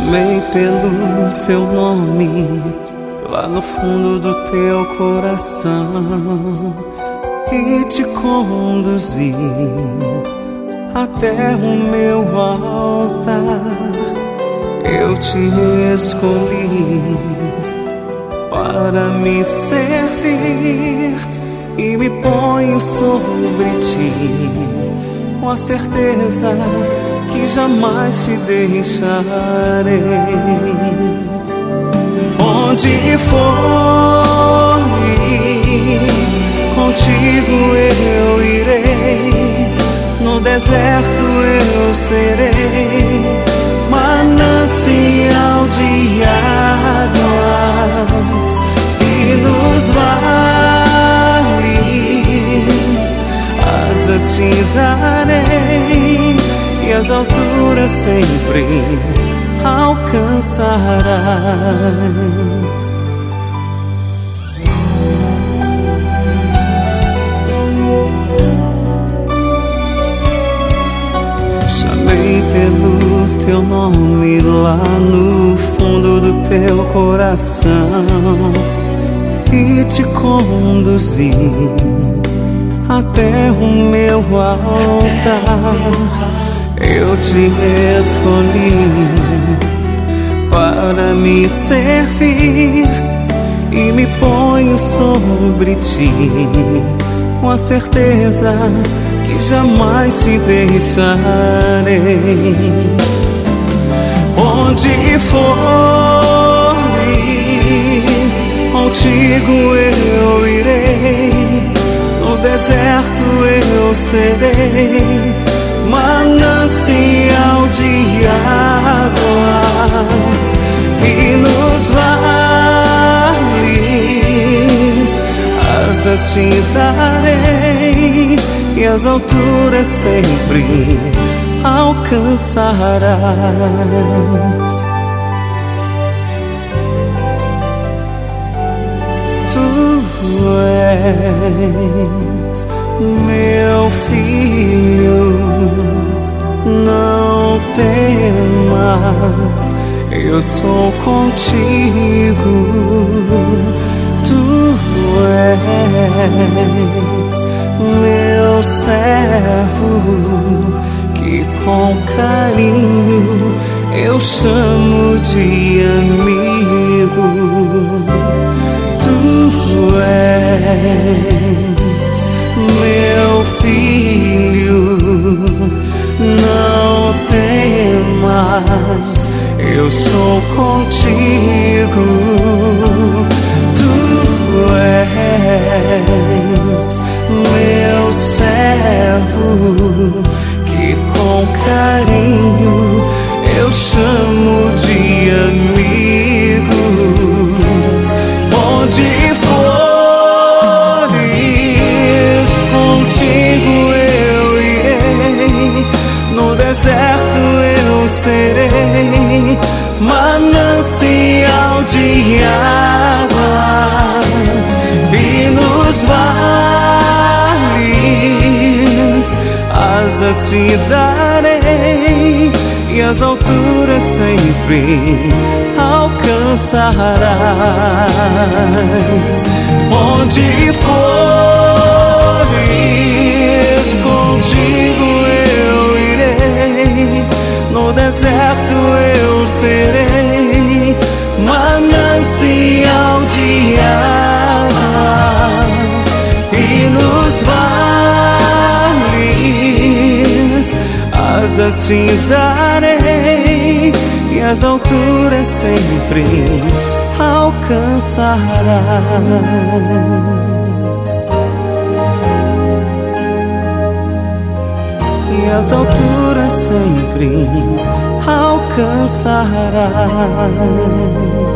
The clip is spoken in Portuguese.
Chamei pelo teu nome lá no fundo do teu coração e te conduzi até o meu altar. Eu te escolhi para me servir e me ponho sobre ti com a certeza que jamais te deixarei. Onde fores, contigo eu irei. No deserto eu serei manancial de águas, e nos vales asas te darei, e as alturas sempre alcançarás. Chamei pelo teu nome lá no fundo do teu coração e te conduzi até o meu altar. Eu te escolhi para me servir e me ponho sobre ti com a certeza que jamais te deixarei. Onde fores, contigo eu irei. No deserto eu serei manancial de águas, e nos vales asas te darei, e as alturas sempre alcançarás. Tu és meu filho, não temas, eu sou contigo. Tu és meu servo, que com carinho eu chamo de amigo. Tu és meu filho, não temas, eu sou contigo. Tu és meu servo, que com carinho eu chamo de amigos. Onde fores, contigo eu irei. No deserto eu serei manancial de águas, e nos vales asas te darei, e as alturas sempre alcançarás. Onde fores, contigo eu irei. No deserto eu serei manancial de águas, e nos vales asas te darei, e as alturas sempre alcançarás. E as alturas sempre alcançarás.